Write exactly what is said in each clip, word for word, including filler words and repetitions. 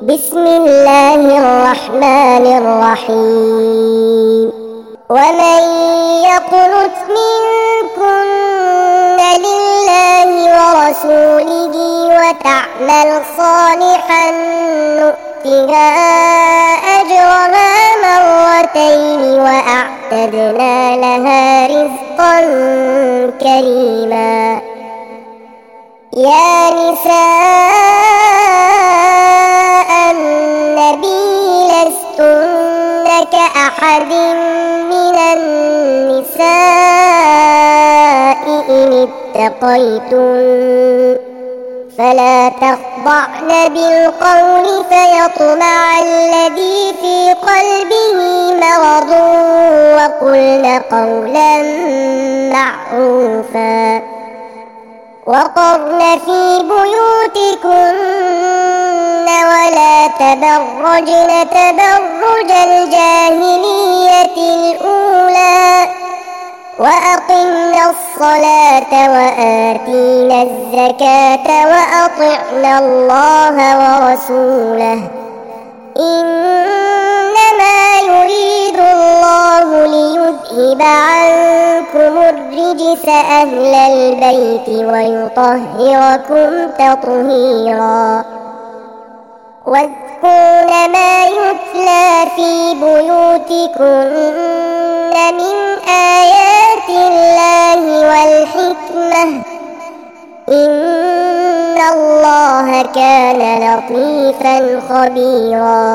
بسم الله الرحمن الرحيم. ومن يقنت منكن لله ورسوله وتعمل صالحا نؤتها أجرها مرتين وأعتدنا لها رزقا كريما. يا نساء النبي لستن كأحد من النساء إن اتقيتن فلا تخضعن بالقول فيطمع الذي في قلبه مرض وقلن قولا معروفا وقرن في بيوتكن ولا تبرجن تبرج الجاهلية الأولى وأقمنا الصلاة وآتينا الزكاة وأطعنا الله ورسوله إنما يريد الله ليذهب عنكم الرجس أهل البيت ويطهركم تطهيرا. واذكرن ما يتلى في بيوتكن من آيات الله والحكمة إن الله كان لطيفا خبيرا.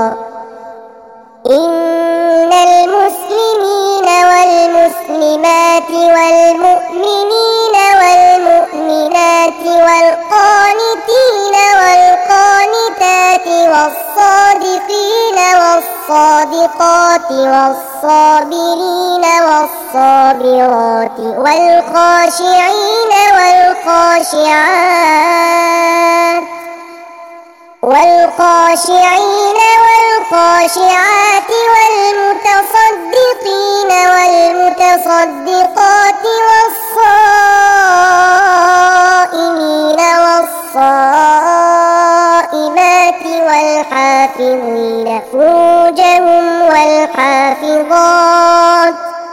إن المسلمين والمسلمات والمؤمنين والمؤمنات والقانتين والقانتات والصادقين والصادقات والصابرين والصابرات والخاشعين والخاشعات والخاشعين والخاشعات والمتصدقين والمتصدقات والصائمين والصائمات والحافظين فروجهم والحافظات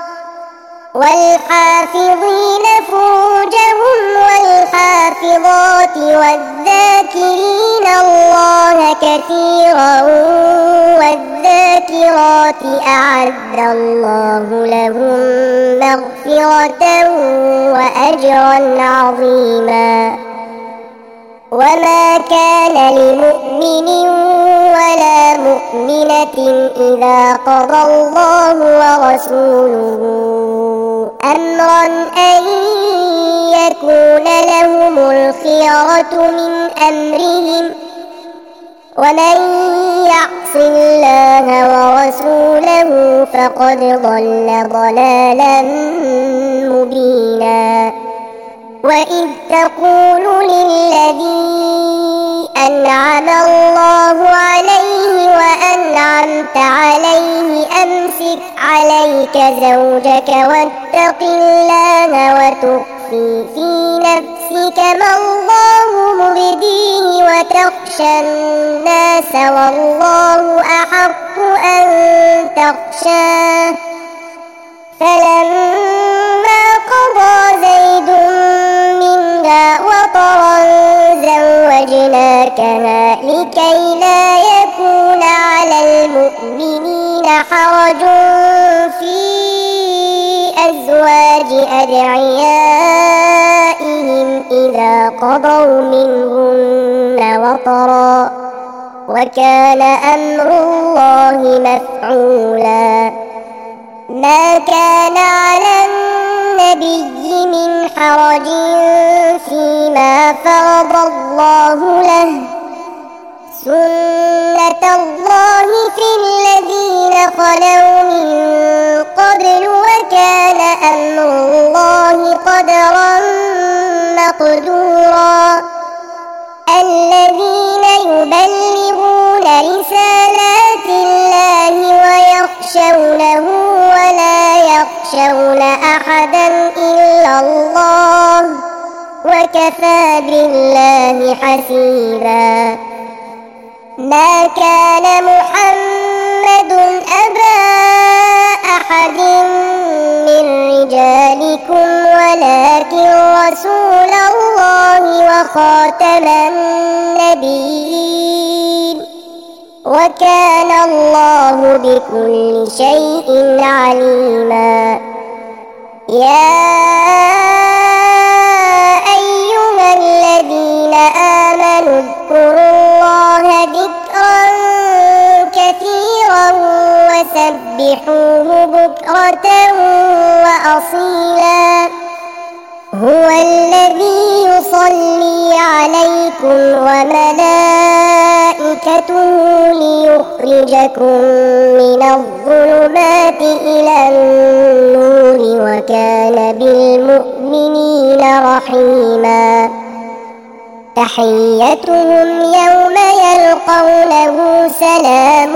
والحافظين فروجهم والحافظات والذاكرين الله كثيرا والذاكرات أعد الله لهم مغفرة وأجرا عظيما. وما كان لمؤمن ولا مؤمنة إذا قضى الله ورسوله أمرا أن يكون لهم الخيرة من أمرهم ومن يعص الله ورسوله فقد ضل ضلالا مبينا. وإذ تقول للذي أنعم الله عليه وأنعمت عليه أمسك عليك زوجك واتق الله وتخفي في نفسك ما الله مبديه وتخشى الناس والله أحق أن تخشاه فلما قضى زيد منها وطرا زوجناكها لكي لا يكون على المؤمنين حرج في أزواج أدعيائهم إذا قضوا منهن وطرا وكان أمر الله مفعولا. ما كان على النبي من حرج فيما فرض الله له سنة الله في الذين خلوا من قبل وكان أمر الله قدرا مقدورا. الذين يبلغون رسالات الله ويخشونه ولا يخشون أحدا إلا الله وكفى بالله حسيبا. ما كان محمد أبا أحد من رجالكم ولكن رسول الله وخاتم النبيين وكان الله بكل شيء عليما. يا أيها الذين آمنوا اذكروا الله ذكرا كثيرا وسبحوه بكرة وأصيلا. هو الذي يصلي عليكم وملائكته ليخرجكم من الظلمات إلى النور وكان بالمؤمنين رحيما. تحيتهم يوم يلقونه سلام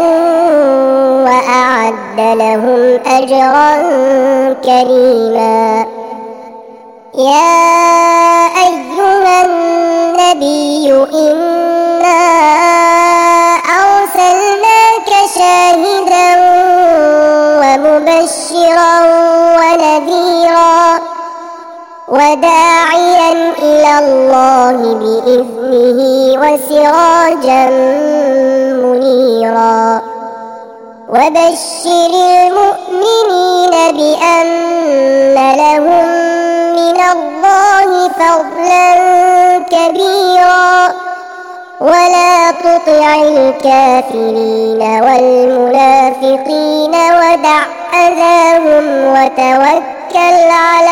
وأعد لهم أجرا كريما. يا أيها النبي إنا أرسلناك شاهدا ومبشرا ونذيرا وداعيا إلى الله بإذنه وسراجا منيرا. وبشر المؤمنين بأن لهم من الله فضلا كبيرا ولا تطع الكافرين والمنافقين ودع أذاهم وتوكل على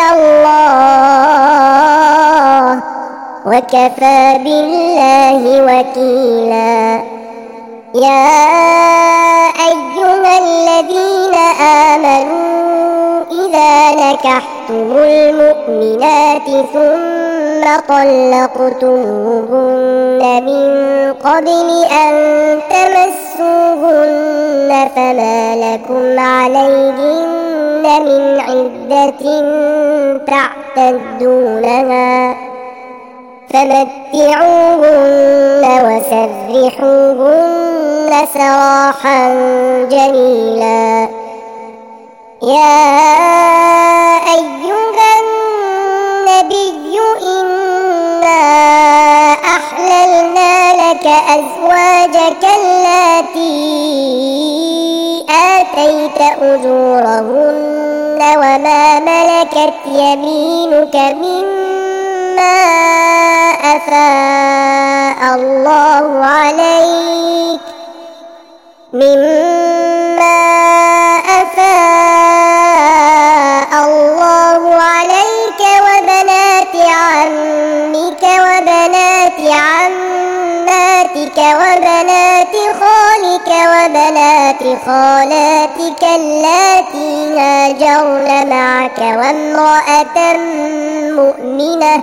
الله وكفى بالله وكيلا. يا أيها الذين آمنوا إذا نكحتم المؤمنات ثم طلقتموهن من قبل أن تمسوهن فما لكم عليهن من عدة تعتدونها فمتعوهن وسرحوهن سراحا جميلا. يا أيها النبي إنا أحللنا لك أزواجك اللاتي آتيت أجورهن وما ملكت يمينك مما أفاء الله عليك مما أفاء الله عليك وبنات عمك وبنات عماتك وبنات خالك وبنات خالاتك اللاتي هاجرن معك وامرأة مؤمنة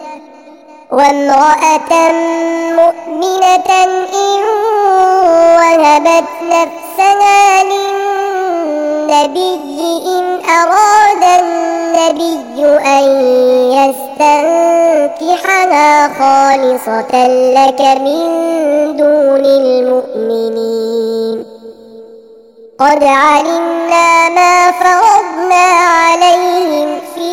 وامرأة مؤمنة إن وهبت نفسها للنبي إن أراد النبي أن يستنكحها خالصة لك من دون المؤمنين. قد علمنا ما فرضنا عليهم في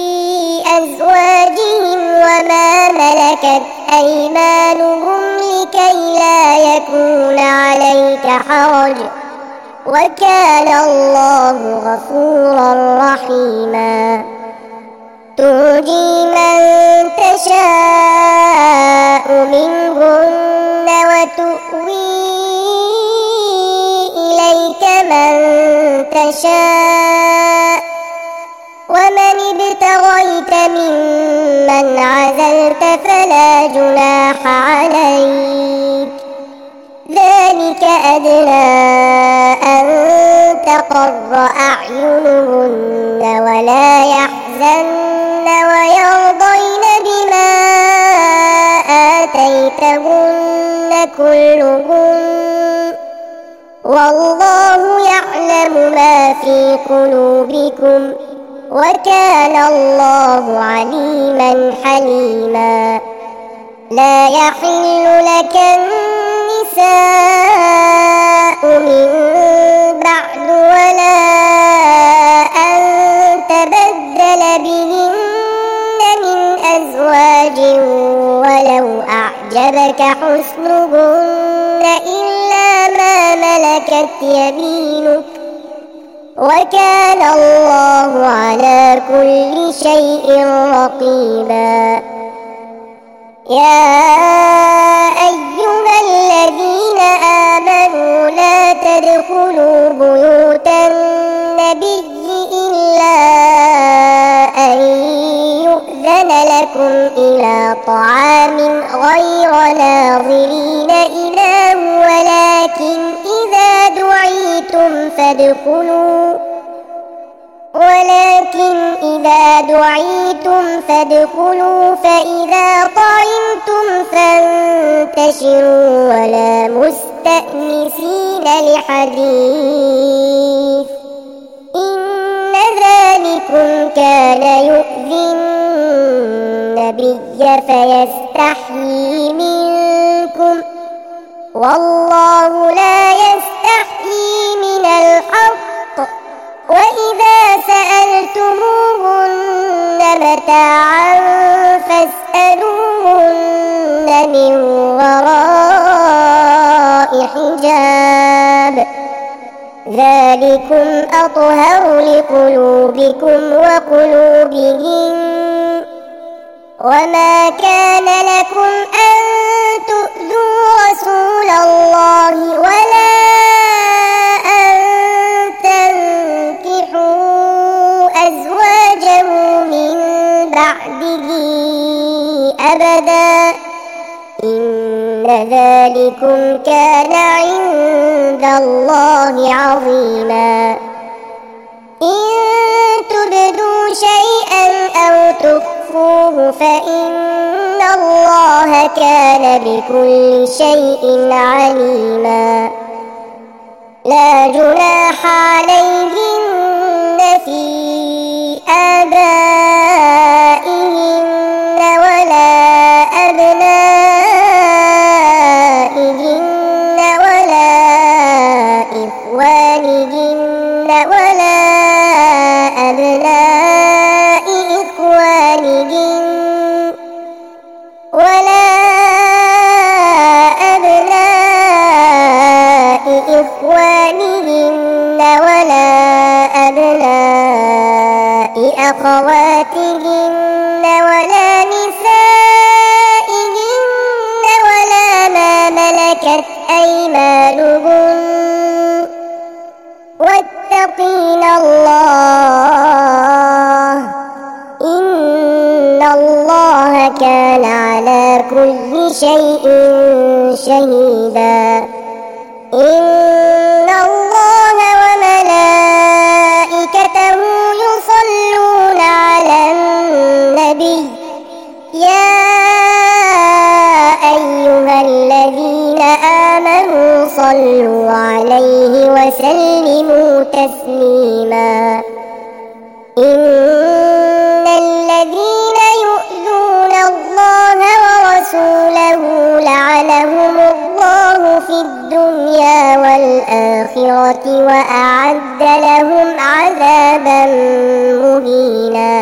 أزواجهم وما ملكت أيمانهم لكي لا يكون عليك حرج وكان الله غفورا رحيما. ترجي من تشاء منهن وتؤوي إليك من تشاء ومن ابتغيت ممن عزلت فلا جناح عليك. ذلك أدنى أن تقر أعينهن ولا يحزن ويرضين بما آتيتهن كلهن والله يعلم ما في قلوبكم وكان الله عليما حليما. لا يحل لك النساء النساء من بعد ولا أن تبدل بهن من أزواج ولو أعجبك حسنهن إلا ما ملكت يمينك وكان الله على كل شيء رقيبا. يا أيها الذين آمنوا لا تدخلوا بيوت النبي إلا أن يؤذن لكم إلى طعام غير ناظرين إناه ولكن إذا دعيتم فادخلوا ولكن إذا دعيتم فادخلوا فإذا طعمتم فانتشروا ولا مستأنسين لحديث إن ذلكم كان يؤذي النبي فيستحيي منكم والله لا يستحيي من الحق وإذا سألتموهن متاعا فاسألوهن من وراء حجاب ذلكم أطهر لقلوبكم وقلوبهم وما كان لكم أن تؤذوا رسول الله ولا أن تنكحوا أزواجه من بعده أبدا إن ذلكم كان عند الله عظيما. إن تبدوا شيئا أو تخفوه فإن الله كان بكل شيء عليما. لا جناح عليهن في آبائهن ولا أبنائهن ولا إخوانهن ولا أبناء إخوانهن ولا أبناء إخوانهن ولا أبناء أخواتهن ولا نسائهن ولا ما ملكت أيمانهن واتقين الله إن الله كان على كل شيء شهيدا. إن الله وملائكته يصلون على النبي يا أيها الذين آمنوا صلوا عليه وسلموا تسليما. إن الذين يؤذون الله ورسوله لعنهم الله في الدنيا والآخرة وأعد لهم عذابا مهينا.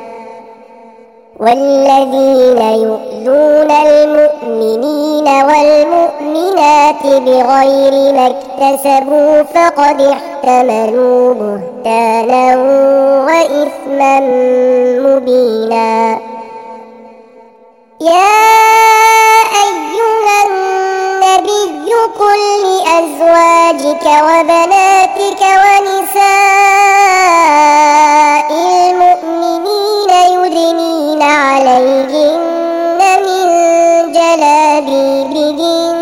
والذين يؤذون المؤمنين والمؤمنات بغير ما اكتسبوا فقد احتملوا بهتانا وإثما مبينا. يا أيها النبي قل لأزواجك وبناتك ونساء المؤمنين يدنين عليهن من جلابيبهن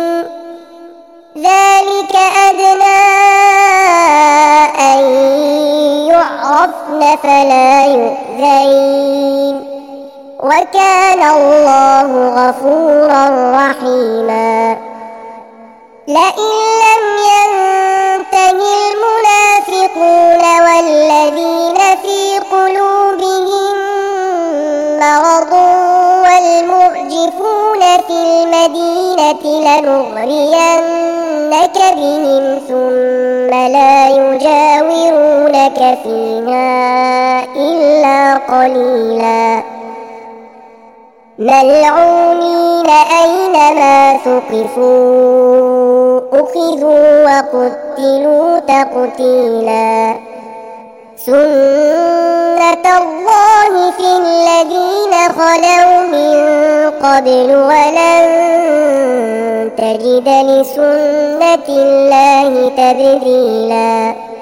ذلك أدنى أن يعرفن فلا يؤذين وكان الله غفورا رحيما. لئن لم ينته المنافقون والذين في قلوبهم مرض والمرجفون يقذفون في المدينة لنغرينك بهم ثم لا يجاورونك فيها إلا قليلا ملعونين أينما ثقفوا أخذوا وقتلوا تقتيلا سنة الله في الذين خلوا من قبل ولن تجد لسنة الله تبديلا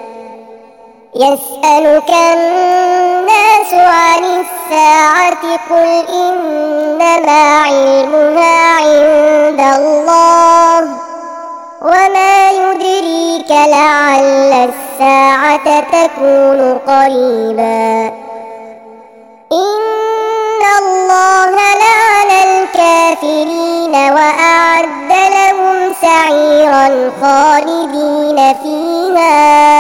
يسألك الناس عن الساعة قل إنما علمها عند الله وما يدريك لعل الساعة تكون قريبا إن الله لعن الكافرين وأعد لهم سعيرا خالدين فيها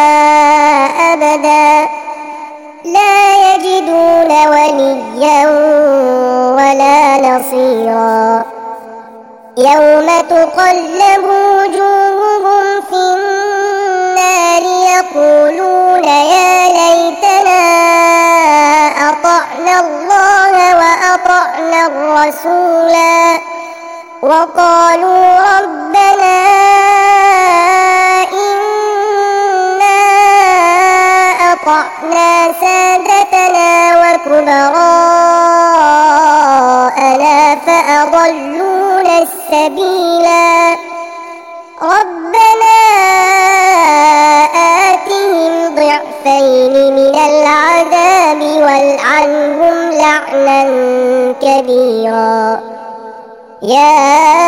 أبدا لا يجدون وليا ولا نصيرا يوم تقلب وجوههم في النار يقولون يا ليتنا أطعنا الله وأطعنا الرسولا وقالوا ربنا إنا أطعنا سادتنا وكبراءنا فأضلونا السبيلا ربنا آتهم ضعفين من العذاب والعنهم لعنا كبيرا يا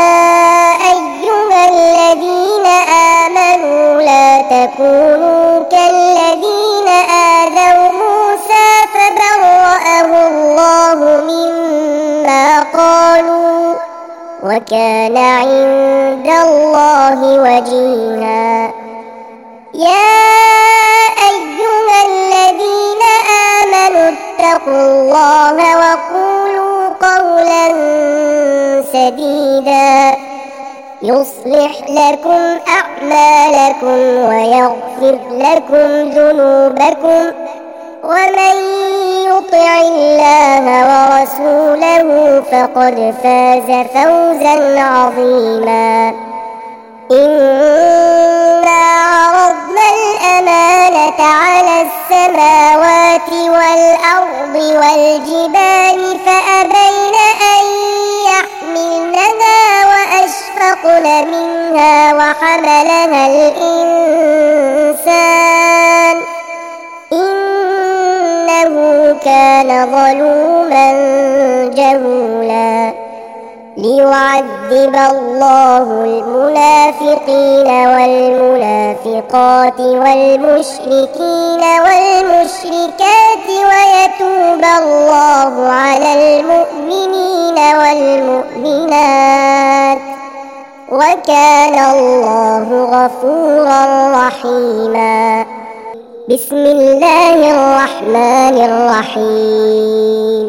أيها الذين آمنوا لا تكونوا كالذين آذوا موسى فبرأه الله مما قالوا وكان عند الله وجيها يا أيها الذين آمنوا اتقوا الله وقولوا قولا سديدا يصلح لكم أعمالكم ويغفر لكم ذنوبكم ومن يطع الله ورسوله فقد فاز فوزا عظيما إنا عرضنا الأمانة على السماوات والأرض والجبال فأبين أن يحملنها وأشفقن منها وحملها الإنسان إنه كان ظلوما جهولا ليعذب الله المنافقين والمنافقات والمشركين والمشركات ويتوب الله على المؤمنين والمؤمنات وكان الله غفورا رحيما بسم الله الرحمن الرحيم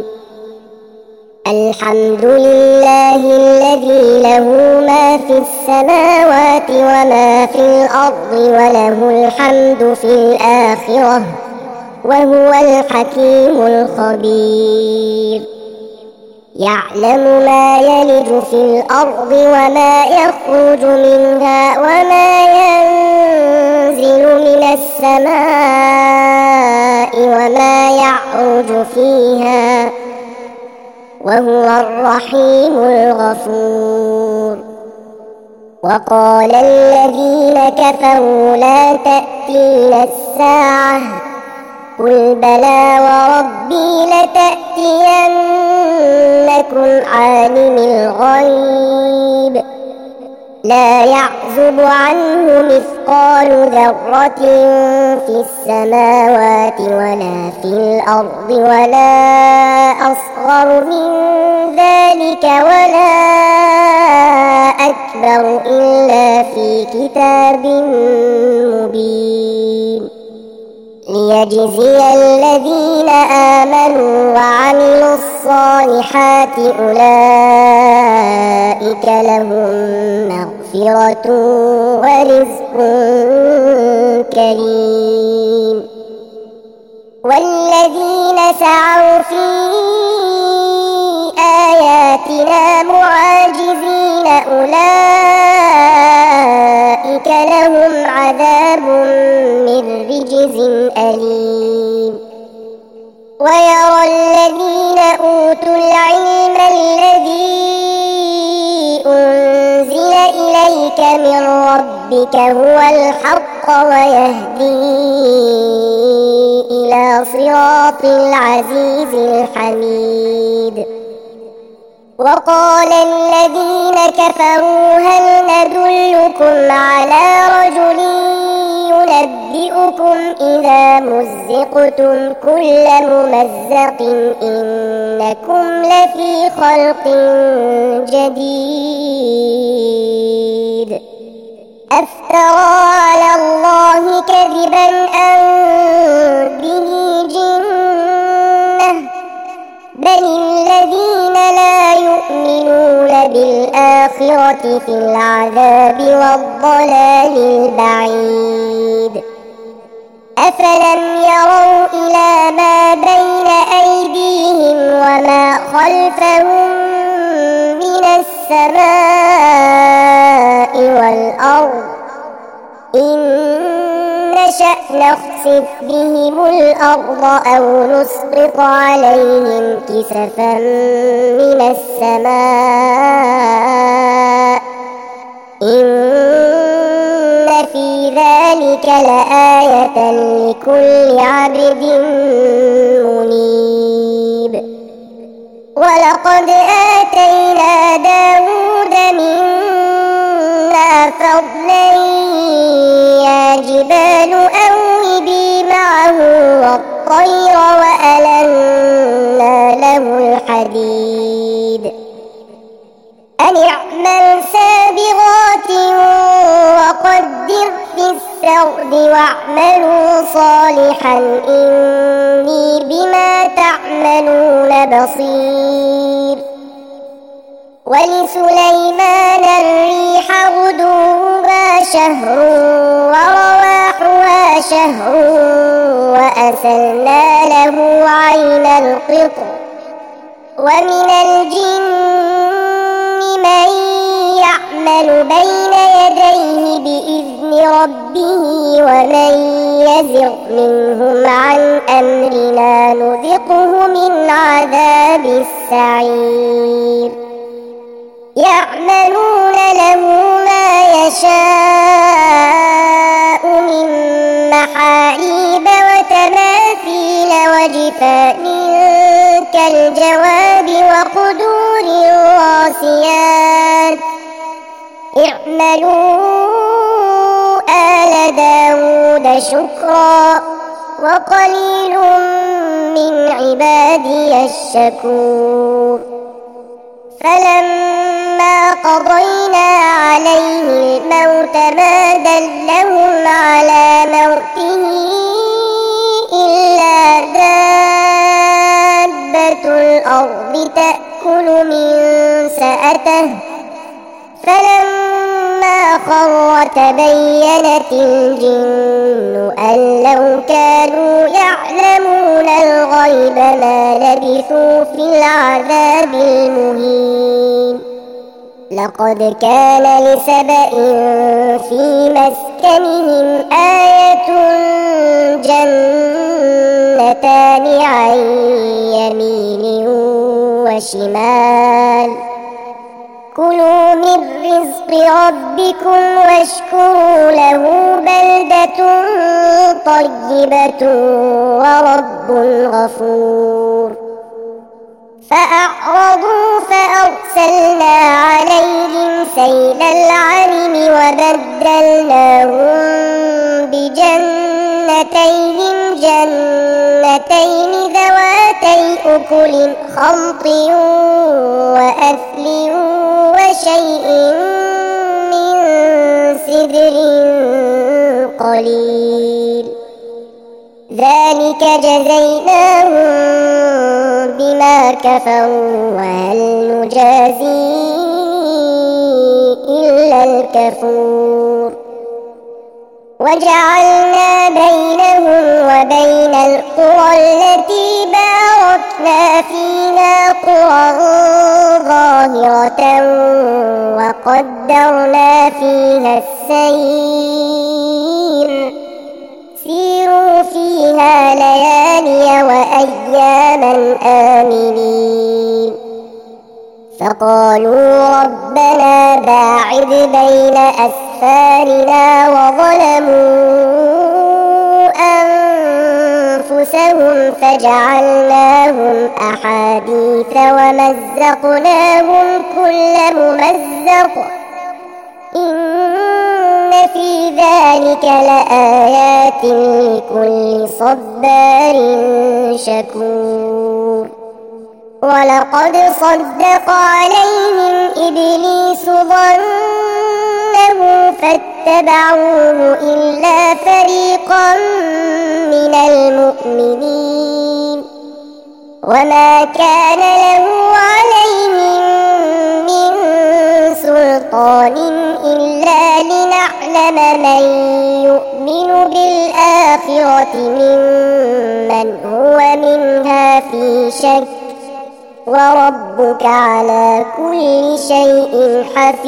الحمد لله الذي له ما في السماوات وما في الأرض وله الحمد في الآخرة وهو الحكيم الخبير يعلم ما يلج في الأرض وما يخرج منها وما ينزل من السماء وما يعرج فيها وهو الرحيم الغفور وقال الذين كفروا لا تأتينا الساعة قل بلى وربي لتأتينكم عالم الغيب لا يعزب عنه مثقال ذرة في السماوات ولا في الأرض ولا أصغر من ذلك ولا أكبر إلا في كتاب مبين ليجزي الذين آمنوا وعملوا الصالحات أولئك لهم مغفرة ورزق كريم. والذين سعوا في آياتنا معاجزين أولئك لهم عذاب من رجز أليم. ويرى الذين أوتوا العلم الذي أنزل إليك من ربك هو الحق ويهدي إلى صراط العزيز الحميد. وقال الذين كفروا هل ندلكم على رجل ينبئكم إذا مزقتم كل ممزق إنكم لفي خلق جديد. أفترى على الله كذبا أم به جنة بل الذين لا يؤمنون بالآخرة في العذاب والضلال البعيد. أفلم يروا إلى ما بين أيديهم وما خلفهم من السماء والأرض إن نشأ نخسف بهم الأرض أو نسقط عليهم كسفا من السماء إن في ذلك لآية لكل عبد منيب. ولقد آتينا داود منا فضلا يا جبال أوبي معه والطير وألنا له الحديد أن اعمل سابغات وقدر في السرد واعملوا صالحا إني بما تعملون بصير. ولسليمان الريح غدوها شهر ورواحها شهر وأسلنا له عين القطر ومن الجن من يعمل بين يديه بإذن ربه ومن يزغ منهم عن أمرنا نذقه من عذاب السعير. يعملون له ما يشاء من محاريب وتماثيل وجفان كالجواب وقدور الراسيات اعملوا آل داود شكرا وقليل من عبادي الشكور. فلما قضينا عليه الموت ما دلهم على موته إلا دابة الأرض تأكل من سأته فلما خر تبينت الجن أن لو كانوا يعلمون الغيب ما لبثوا في العذاب المهين. لقد كان لسبإ في مسكنهم آية جنتان عن يمين وشمال كلوا من رزق ربكم واشكروا له بلدة طيبة ورب غفور. فأعرضوا فأرسلنا عليهم سيل العرم وبدلناهم بجنتيهم جنتين ذواتي أكل خمط وأثل وشيء من سدر قليل ذلك جزيناهم بما كفروا وهل نجازي إلا الكفور وجعلنا بينهم وبين القرى التي باركنا فيها قرى ظاهرة وقدرنا فيها السير سيروا فيها ليالي وأياما آمنين فقالوا ربنا باعد بين أسفارنا وظلموا أنفسهم فجعلناهم أحاديث ومزقناهم كل ممزق إن في ذلك لآيات لكل صبار شكور ولقد صدق عليهم إبليس ظنه فاتبعوه إلا فريقا من المؤمنين وما كان له عليهم من سلطان إلا لنعلم من يؤمن بالآخرة ممن هو منها في شك وربك على كل شيء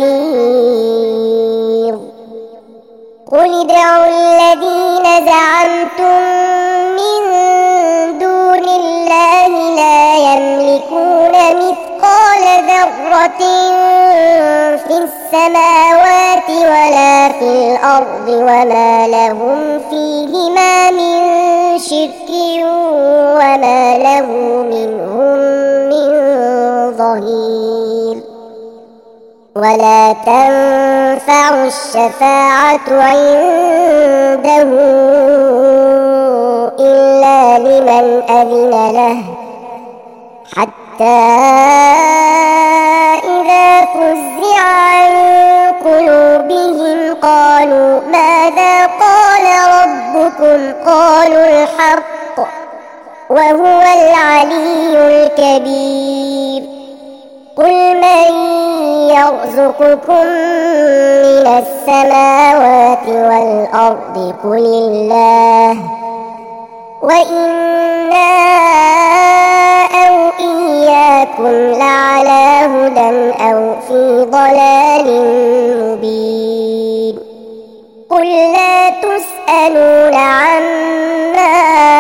حفيظ قل ادعوا الذين زعمتم من دون الله لا يملكون مثقال ذرة في السماوات ولا في الأرض وما لهم فيهما من شرك وما له منهم من ظهير ولا تنفع الشفاعة عنده إلا لمن أذن له حتى إذا فزع عن قلوبهم قالوا ماذا قال ربكم قالوا الحق وهو العلي الكبير قل من يرزقكم من السماوات والأرض قل الله وإنا أو إياكم لعلى هدى أو في ضلال مبين قل لا تسألون عما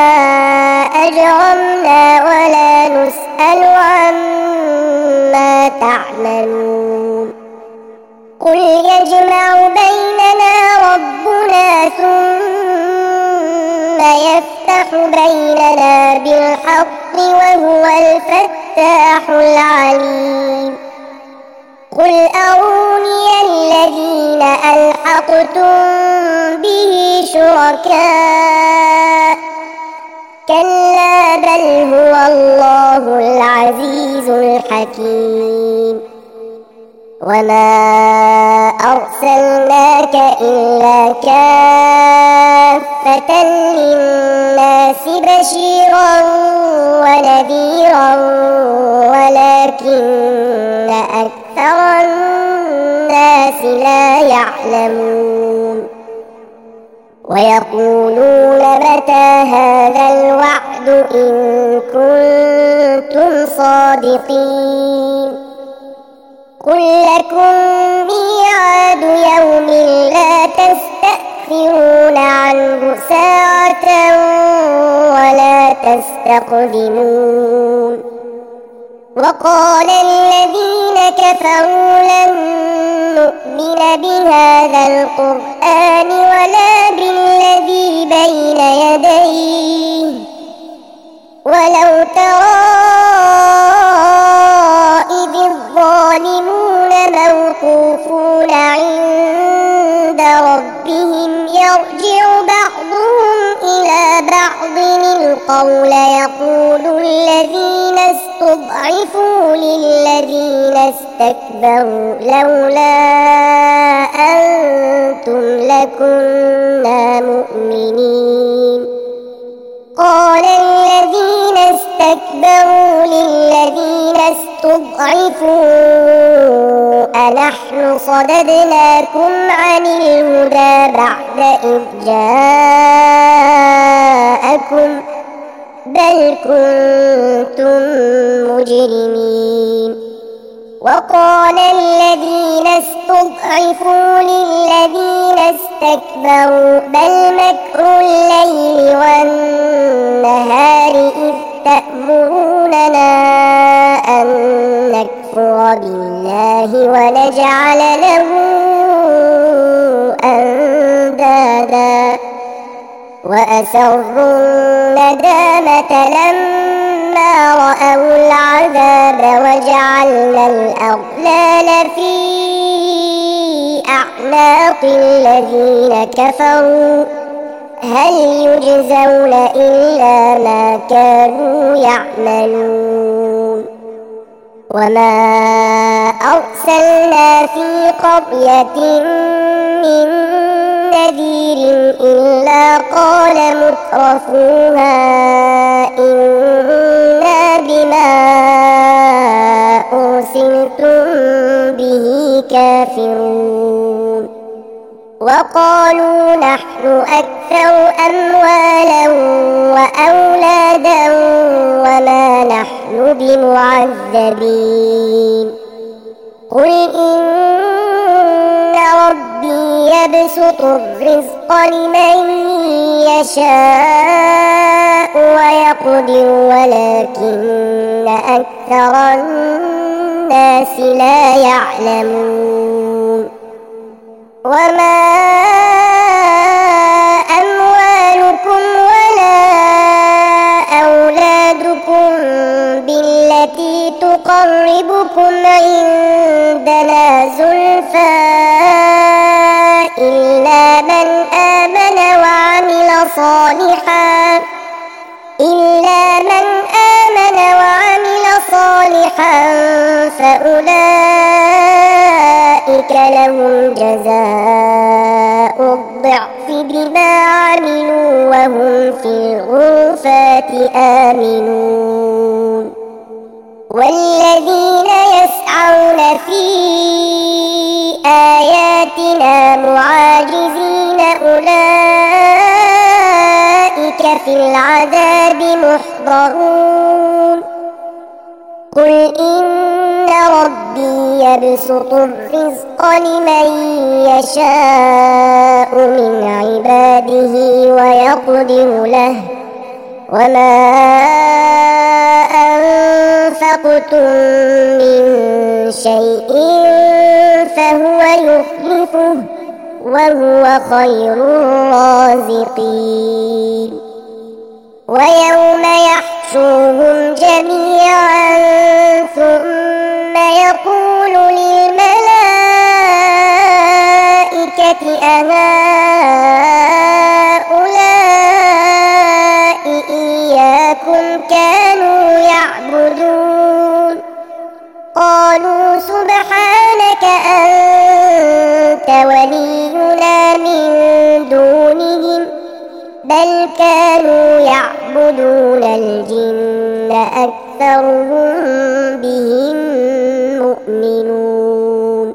أجرمنا ولا نسأل عما تعملون قل يجمع بيننا ربنا ثم يفتح بيننا بالحق وهو الفتاح العليم قل أروني الذين ألحقتم به شركاء كلا بل هو الله العزيز الحكيم وما أرسلناك إلا كافة للناس بشيرا ونذيرا ولكن أكثر الناس لا يعلمون ويقولون متى هذا الوعد إن كنتم صادقين قل لكم ميعاد يوم لا تستأخرون عنه ساعة ولا تستقدمون وقال الذين كفروا لن نؤمن بهذا القرآن ولا بالذي بين يديه ولو ترى إذ الظالمون موقوفون عند ربهم يرجع بعضهم إلى بعض القول يقول الذين استضعفوا للذين استكبروا لولا أنتم لكنا مؤمنين قال الذين استكبروا للذين استضعفوا أنحن صددناكم عن الهدى بعد إذ جاءكم بل كنتم مجرمين. وقال الذين استضعفوا للذين استكبروا بل مكر الليل والنهار إذ تأمروننا أن نكفر بالله ونجعل له أندادا وأسروا الندامة لما رأوا العذاب وجعلنا الأغلال في أعناق الذين كفروا هل يجزون إلا ما كانوا يعملون. وما أرسلنا في قرية من نذير إلا قال مترفوها إنا بما أرسلتم به كافرون. وقالوا نحن أكثر أموالا وأولادا وما نحن بمعذبين. قل إن ربي يبسط الرزق لمن يشاء ويقدر ولكن أكثر الناس لا يعلمون. وما أموالكم ولا أولادكم بالتي تقربكم عندنا زلفى إلا من آمن وعمل صالحا إلا من آمن وعمل صالحا فأولئك لهم جزاء الضعف بما عملوا وهم في الغرفات آمنون. والذين يسعون في آياتنا معاجزين أولئك في العذاب محضرون. قل إن ربي يبسط الرزق لمن يشاء من عباده ويقدر له وما أنفقتم من شيء فهو يخلفه وهو خير الرازقين. ويوم يحشرهم جميعا ثم يقول للملائكة أهؤلاء إياكم كانوا يعبدون قالوا سبحانك أنت ولينا من دونهم بل كانوا يعبدون الجن أكثرهم بهم مؤمنون.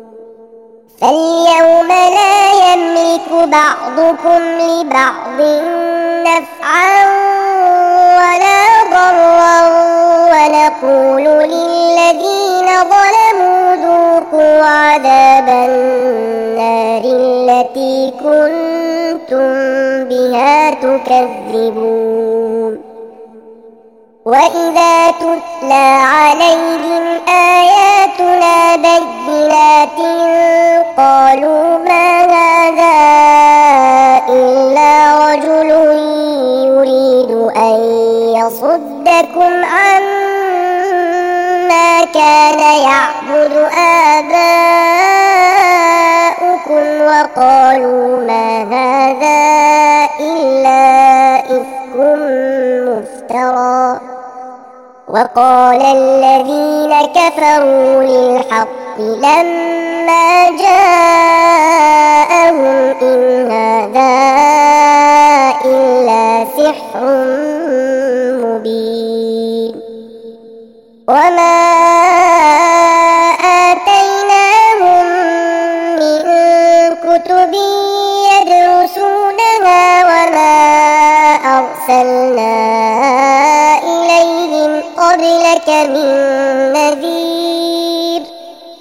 فاليوم لا يملك بعضكم لبعض نفعا ولا ضرا ونقول للذين ظلموا ذوقوا عذاب النار التي كنتم بها تكذبون. وإذا تتلى عليهم آياتنا بينات قالوا ما هذا إلا رجل يريد أن يصدكم عما كان يعبد آباؤكم وقالوا ما هذا إلا إفك مفترى. وقال الذين كفروا للحق لما جاءهم إن هذا إلا سحر أرسلنا إليهم قبلك من نذير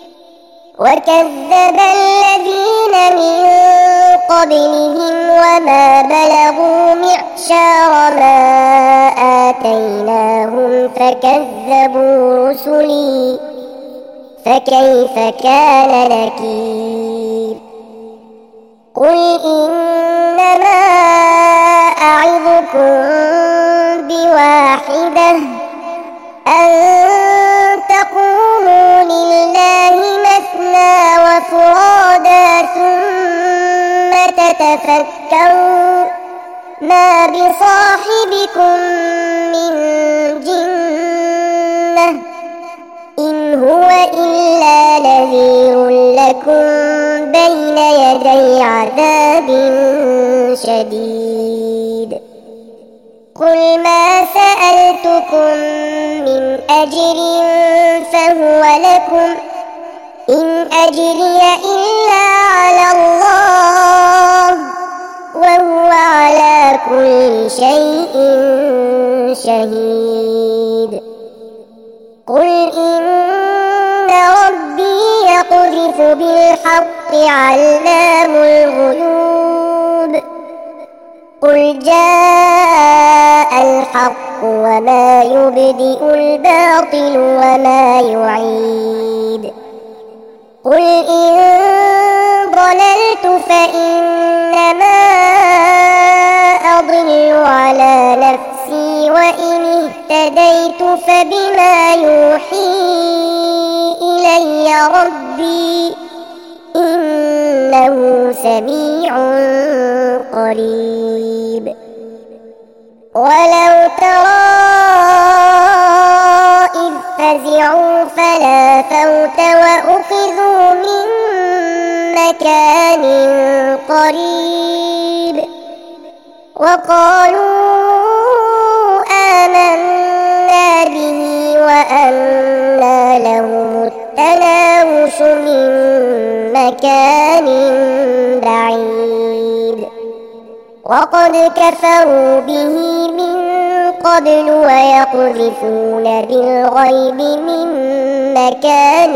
وكذب الذين من قبلهم وما بلغوا معشار ما آتيناهم فكذبوا رسلي فكيف كان نكير قل إنما أعظكم بواحدة أن تقوموا لله مثنى وفرادا ثم تتفكروا ما بصاحبكم من جنة إن هو إلا نذير لكم بين يدي عذاب شديد قل ما سألتكم من أجر فهو لكم إن أجري إلا على الله وهو على كل شيء شهيد قل إن ربي يقذف بالحق علام الغيوب قل جاء الحق وما يبدئ الباطل وما يعيد قل إن ضللت فإنما أضل على نفسي وإن اهتديت فبما يوحي إلي ربي إنه سميع قريب ولو ترى إذ فزعوا فلا فوت وأخذوا من مكان قريب وقالوا آمنا به وأنى لهم التناوش من مكان بعيد وقد كفروا به من قبل ويقذفون بالغيب من مكان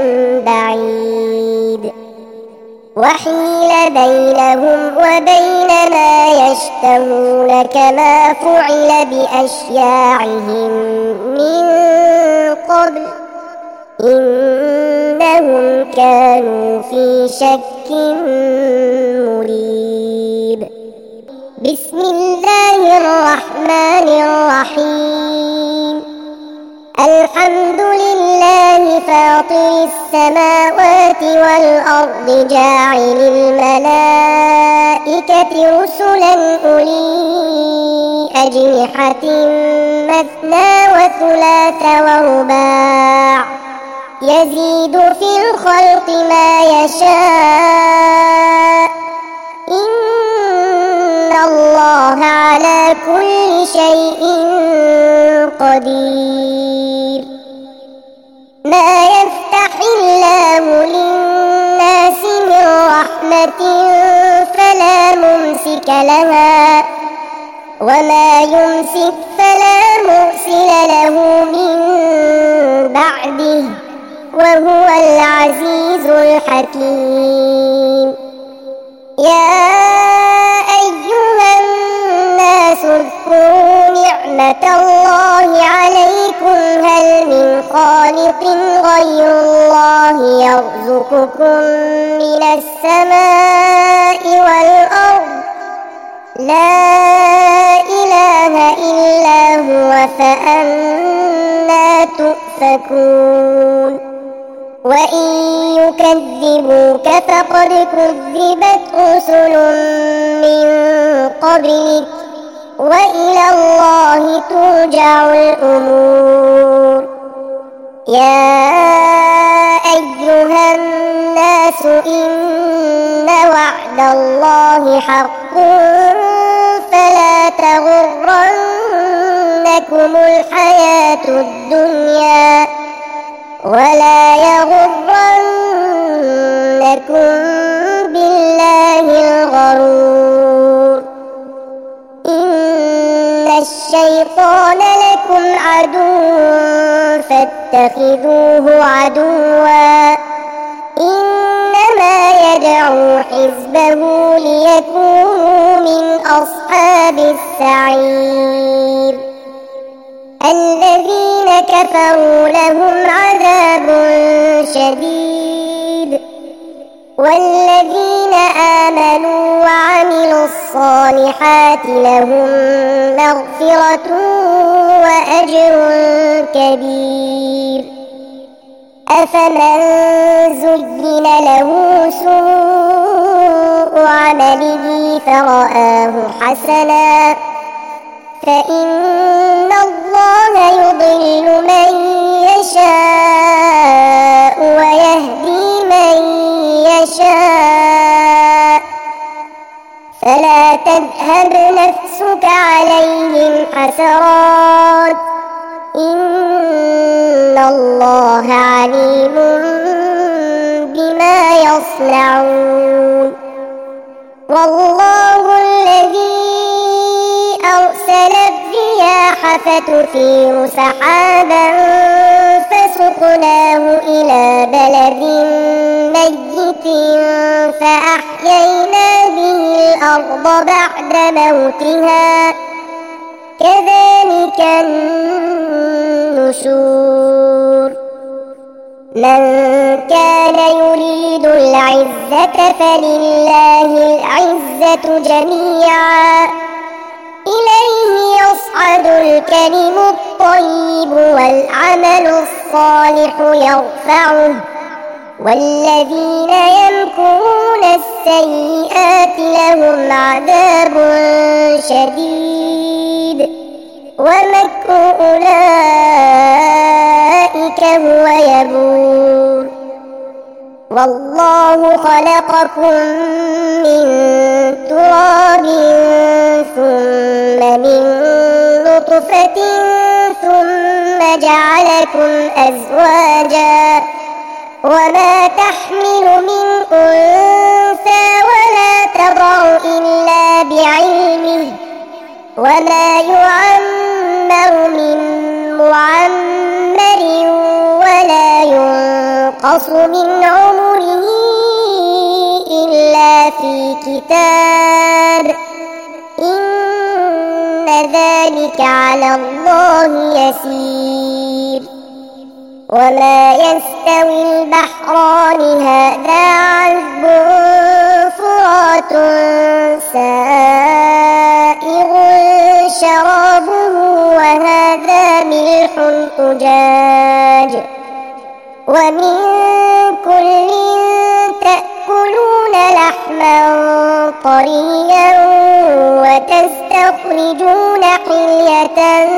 بعيد وحيل بينهم وبين ما يشتهون كما فعل بأشياعهم من قبل إنهم كانوا في شك مريب بسم الله الرحمن الرحيم الحمد لله فاطر السماوات والأرض جاعل الملائكة رسلا أولي أجنحة مثنى وثلاث ورباع يزيد في الخلق ما يشاء إن الله على كل شيء قدير ما يفتح الله للناس من رحمة فلا ممسك لها وما يمسك فلا مرسل له من بعده وهو العزيز الحكيم يا أيها الناس اذكروا نعمة الله عليكم هل من خالق غير الله يرزقكم من السماء والأرض لا إله إلا هو فأنى تؤفكون وإن يكذبوك فقد كذبت رسل من قبلك وإلى الله ترجع الأمور يا أيها الناس إن وعد الله حق فلا تغرنكم الحياة الدنيا ولا يغرنكم بالله الغرور إن الشيطان لكم عدو فاتخذوه عدوا إنما يدعو حزبه ليكونوا من أصحاب السعير الذين كفروا لهم عذاب شديد والذين آمنوا وعملوا الصالحات لهم مغفرة وأجر كبير أفمن زين له سوء عمله فرآه حسنا فإن الله يضل من يشاء ويهدي من يشاء فلا تذهب نفسك عليهم حسرات إن الله عليم بما يصنعون والله الذي أرسل الرياح فتثير سحابا فسقناه إلى بلد ميت فأحيينا به الأرض بعد موتها كذلك النشور من كان يريد العزة فلله العزة جميعا إليه يصعد الكلم الطيب والعمل الصالح يرفعه والذين يمكرون السيئات لهم عذاب شديد ومكر أولئك هو يبور والله خلقكم من تراب ثم من نطفة ثم جعلكم أزواجا وما تحمل من أنثى ولا تضع إلا بعلمه وما يعمر من معمر ولا ينقص من عمره إلا في كتاب إن ذلك على الله يسير وما يستوي البحران هذا عذب فرات سائغ شرابه وهذا ملح أجاج ومن كل تأكلون لحما طريا وتستخرجون حلية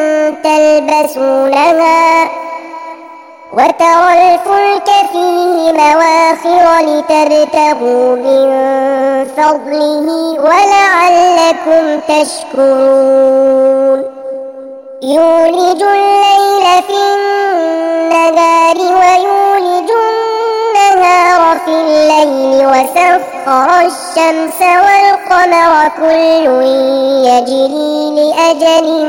تلبسونها وترى الفلك فيه مواخر لتبتغوا من فضله ولعلكم تشكرون يولج الليل في النهار ويولج النهار في الليل وسخر الشمس والقمر كل يجري لأجل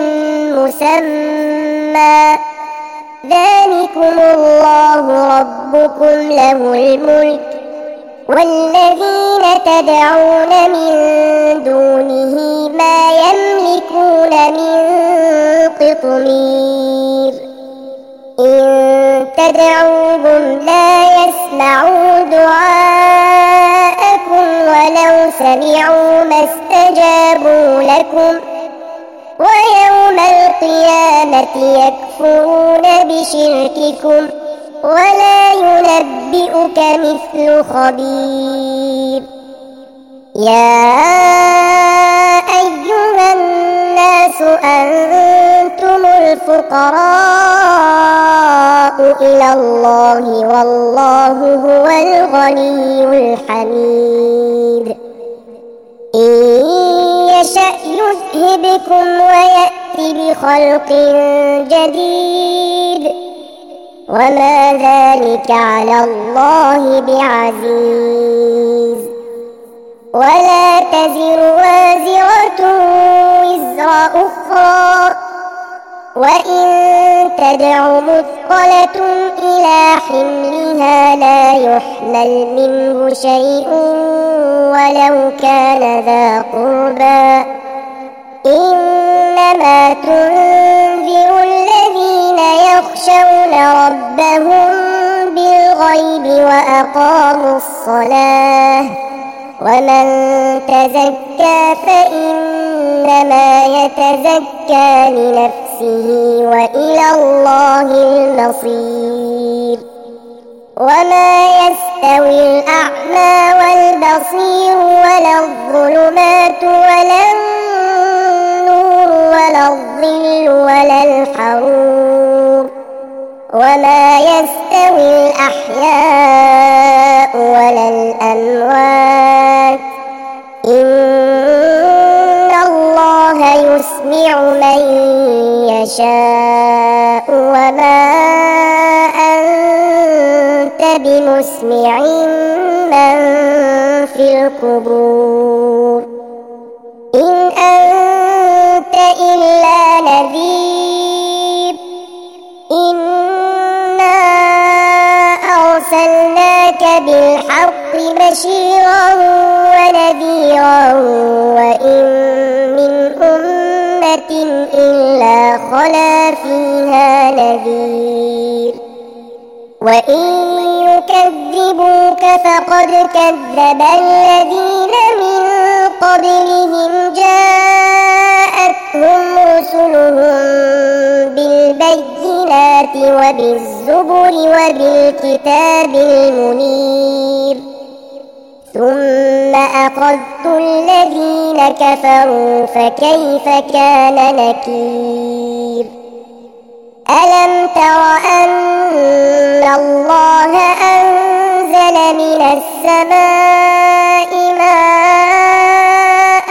مسمى ذلكم الله ربكم له الملك والذين تدعون من دونه ما يملكون من قطمير إن تدعوهم لا يسمعوا دعاءكم ولو سمعوا ما استجابوا لكم ويوم القيامة يكفرون بشرككم ولا ينبئك مثل خبير يا أيها الناس أنتم الفقراء إلى الله والله هو الغني الحميد إن يشأ يذهبكم ويأتي بخلق جديد وما ذلك على الله بعزيز ولا تزر وازرة وزر أخرى وإن تدع مثقلة إلى حملها لا يحمل منه شيء ولو كان ذا قربى إنما تنذر الذين يخشون ربهم بالغيب وأقاموا الصلاة ومن تزكى فإنما يتزكى لنفسه وإلى الله المصير وما يستوي الأعمى والبصير ولا الظلمات ولا النور ولا الظل ولا الحرور وما يستوي الأحياء ولا الأموات إن الله يسمع من يشاء وما أنت بمسمع من في القبور إن أنت إلا نذير إنا أرسلناك بالحق بشيرا ونذيرا وإن من أمة إلا خلا فيها نذير وإن يكذبوك فقد كذب الذين من قبلهم جاءتهم رسلهم بالبينات وبالزبر وبالكتاب المنير ثم أخذت الذين كفروا فكيف كان نكير ألم تر أن الله أنزل من السماء ماء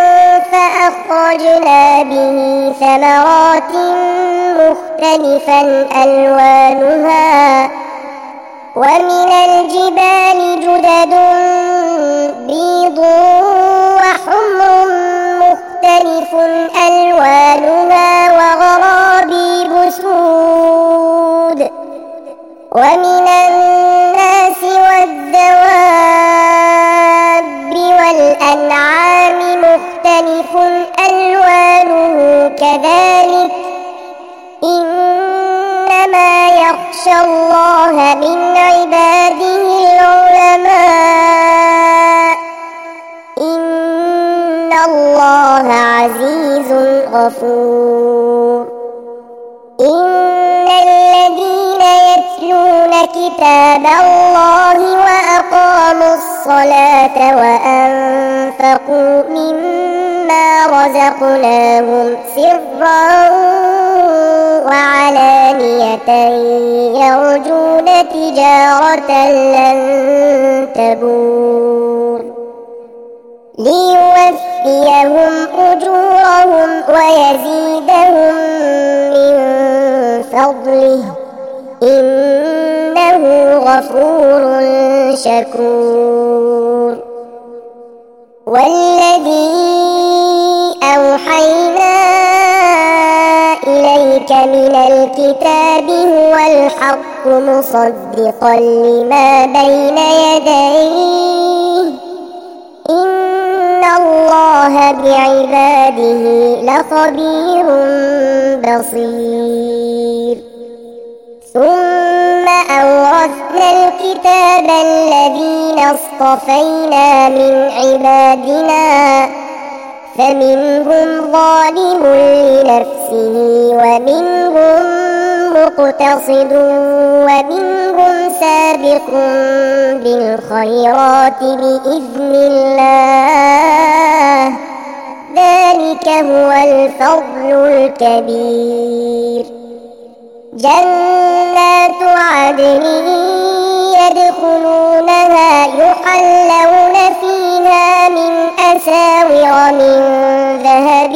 فأخرجنا به ثمرات مختلفا ألوانها ومن الجبال جدد بيض وحمر مختلف ألوانها وغرابيب سود ومن الناس والدواب والأنعام مختلف ألوانه كذلك إنما يخشى الله من عباده العلماء إن الله عزيز غفور إن الذين يتلون كتاب الله وأقاموا الصلاة وأنفقوا مما رزقناهم سرا وعلانية يرجون تجارة لن تبور ليوفيهم أجورهم ويزيدهم من فضله إنه غفور شكور والذي أوحينا إليك من الكتاب هو الحق مصدقا لما بين يديه إن الله بعباده لخبير بصير ثم أورثنا الكتاب الذين اصطفينا من عبادنا فمنهم ظالم لنفسه ومنهم مقتصد ومنهم سابق بالخيرات بإذن الله ذلك هو الفضل الكبير جنات عدن يدخلونها يحلون فيها من أساور من ذهب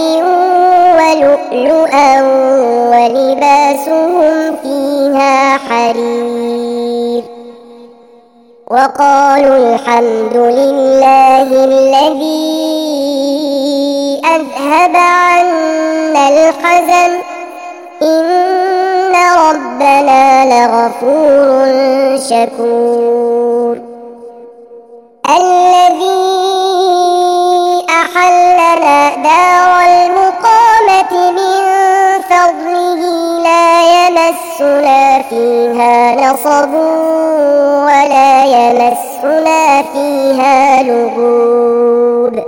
ولؤلؤا ولباسهم فيها حرير وقالوا الحمد لله الذي أذهب عنا الحزن إن ربنا لغفور شكور الذي أحلنا دار المقامة من فضله لا يمسنا فيها نصب ولا يمسنا فيها لغوب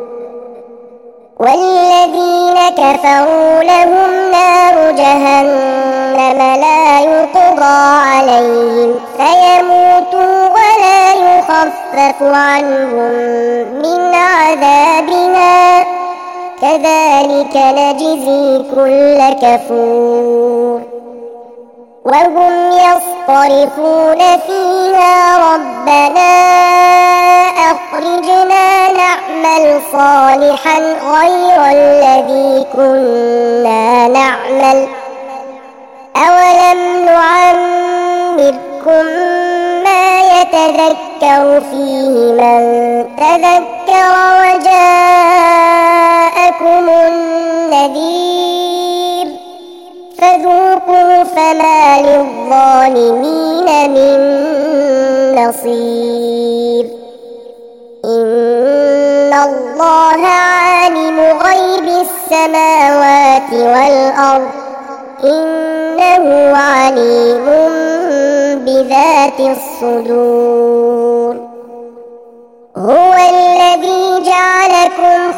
والذين كفروا لهم نار جهنم لا يقضى عليهم فيموتوا ولا يخفف عنهم من عذابها كذلك نجزي كل كفور وهم يصطرخون فيها ربنا أخرجنا نعمل صالحا غير الذي كنا نعمل أولم نعمركم ما يتذكر فيه من تذكر وجاءكم النذير فذوقوا فما للظالمين من نصير إن الله عالم غيب السماوات والأرض إنه عليم بذات الصدور هو الذي جعلكم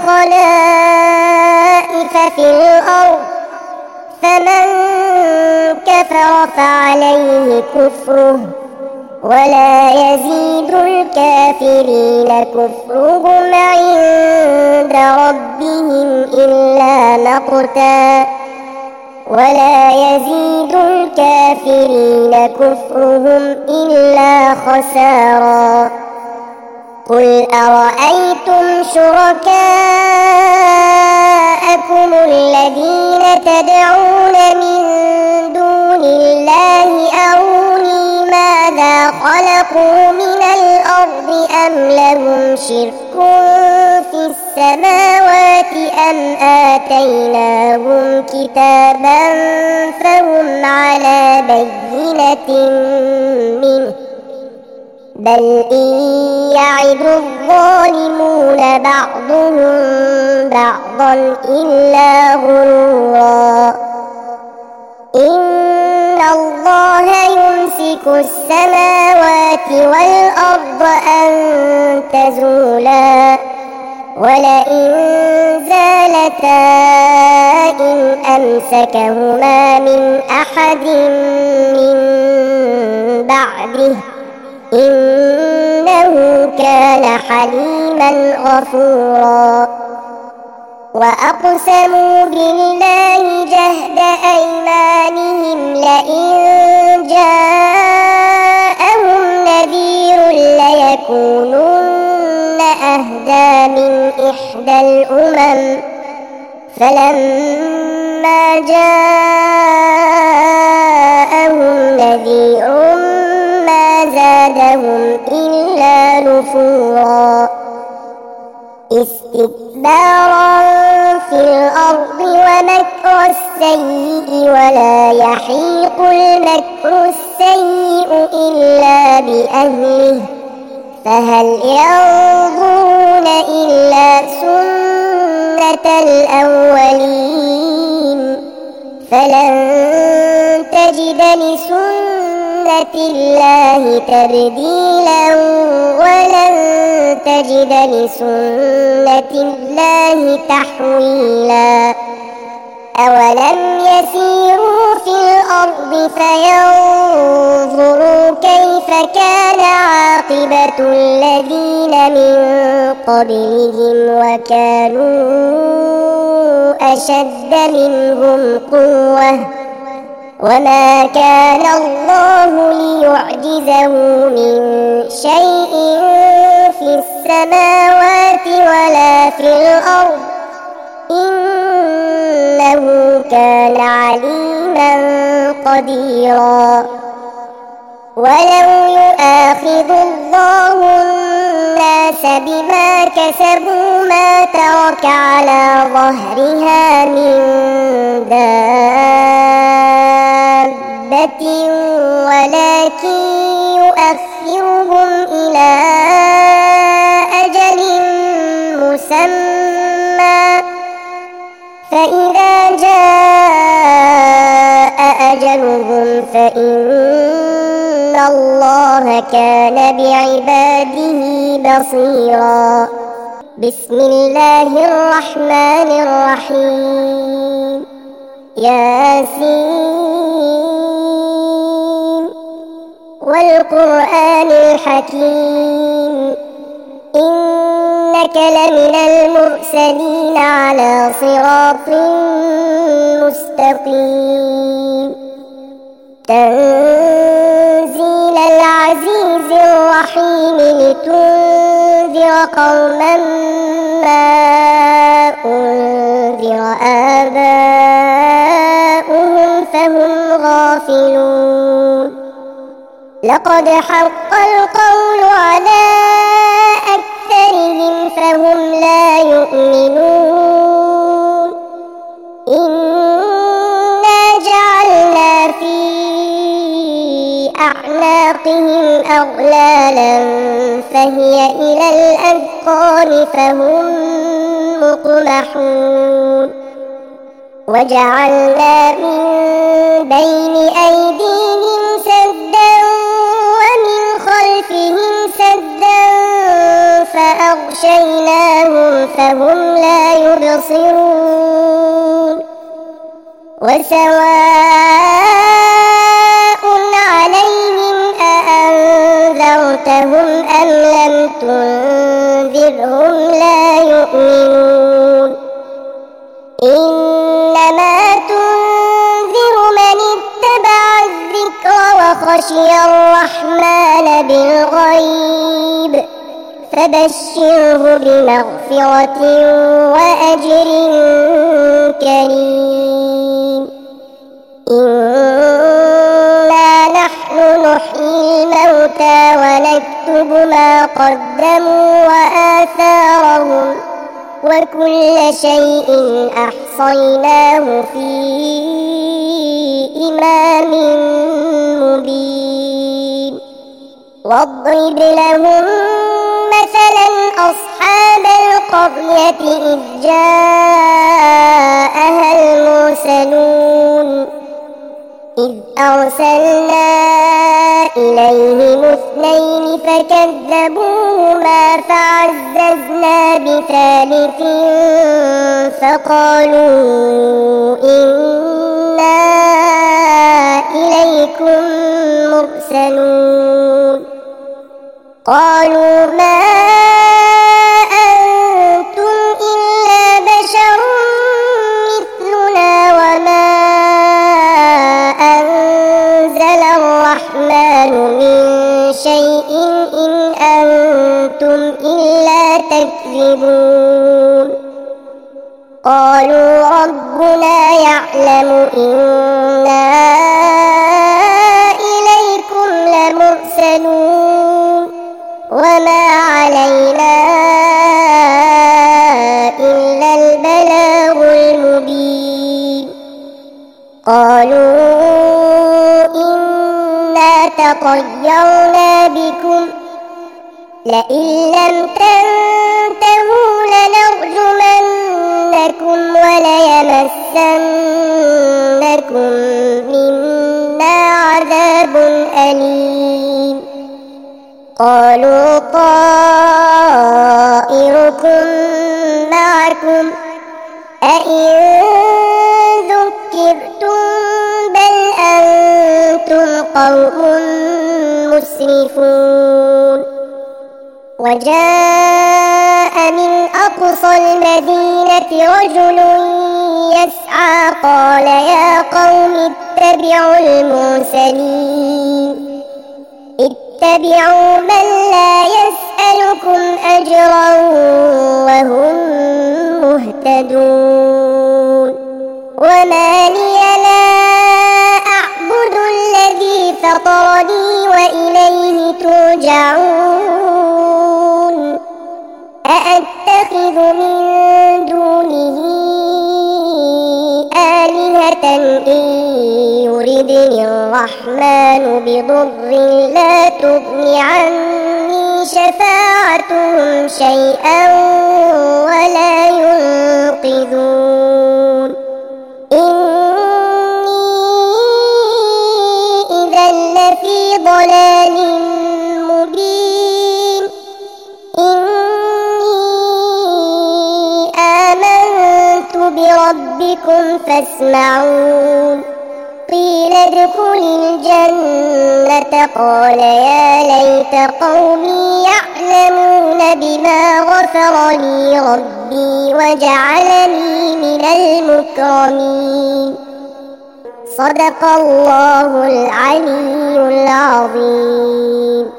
خلائف في الأرض فمن كفر فعليه كفره ولا يزيد الكافرين كفرهم عند ربهم إلا مقتا ولا يزيد الكافرين كفرهم إلا خسارا قل أرأيتم شركاءكم الذين تدعون من دون الله أروني ماذا خلقوا من الأرض أم لهم شرك في السماوات أم آتيناهم كتابا فهم على بينة منه بل إن يعد الظالمون بعضهم بعضا إلا غرورا إن الله يمسك السماوات والأرض أن تزولا ولئن زالتا إن أمسكهما من أحد من بعده إنه كان حليما غفورا وأقسموا بالله جهد أيمانهم لئن جاءهم نذير ليكونن أهدى من إحدى الأمم فلما جاءهم نذير ما زادهم إلا نفورا استكبارا في الأرض ومكر السيء ولا يحيق المكر السيء إلا بأهله فهل ينظرون إلا سنة الأولين فلن تجد لسنة الله تبديلا ولن تجد لسنة الله تحويلا أولم يسيروا في الأرض فينظروا كيف كان عاقبة الذين من قبلهم وكانوا أشد منهم قوة وما كان الله ليعجزه من شيء في السماوات ولا في الأرض إنه كان عليما قديرا ولو يؤاخذ الله الناس الناس بما كسبوا ما ترك على ظهرها من دابة ولكن يؤخرهم إلى أجل مسمى فإذا جاء أجلهم فإن الله كان بعباده بصيرا. بسم الله الرحمن الرحيم. ياسين والقرآن الحكيم إنك لمن المرسلين على صراط مستقيم تنزيل العزيز الرحيم لتنذر قوما ما أنذر آباؤهم فهم غافلون. لقد حق القول على أكثرهم فهم لا يؤمنون. إنا جعلنا في أعناقهم أغلالا فهي إلى الأذقان فهم مقمحون. وجعلنا من بين أيديهم سدا ومن خلفهم سدا فأغشيناهم فهم لا يبصرون. وسواء عليهم أأنذرتهم أم لم تنذرهم لا يؤمنون. إنما تنذر من اتبع الذكر وخشي الرحمن بالغيب فبشره بمغفرة وأجر كريم. إنا نحن نحيي الموتى ونكتب ما قدموا وآثارهم وكل شيء أحصيناه في إمام مبين. واضرب لهم مثلا أصحاب القرية إذ جاءها المرسلون إذ أرسلنا إليهم اثنين فكذبوهما فعززنا بثالث فقالوا إنا إليكم مرسلون. قالوا ما أنتم إلا بشر مثلنا وما أنزل الرحمن من شيء إن أنتم إلا تكذبون. قالوا ربنا يعلم إنا إليكم لمرسلون وما علينا إلا البلاغ المبين. قالوا إنا تطيرنا بكم لئن لم تنتهوا لنرجمنكم وليمسنكم منا عذاب أليم. قالوا طائركم معكم أئن ذكرتم بل أنتم قوم مسرفون. وجاء من أقصى المدينة رجل يسعى قال يا قوم اتبعوا المرسلين اتبعوا من لا يسألكم أجرا وهم مهتدون. وما لي لا أعبد الذي فطرني وإليه ترجعون. الرحمن بضر لا تغن عني شفاعتهم شيئا ولا ينقذون إني إذا لفي ضلال مبين إني آمنت بربكم فاسمعون قيل ادخل الجنة قال يا ليت قومي يعلمون بما غفر لي ربي وجعلني من المكرمين صدق الله العلي العظيم.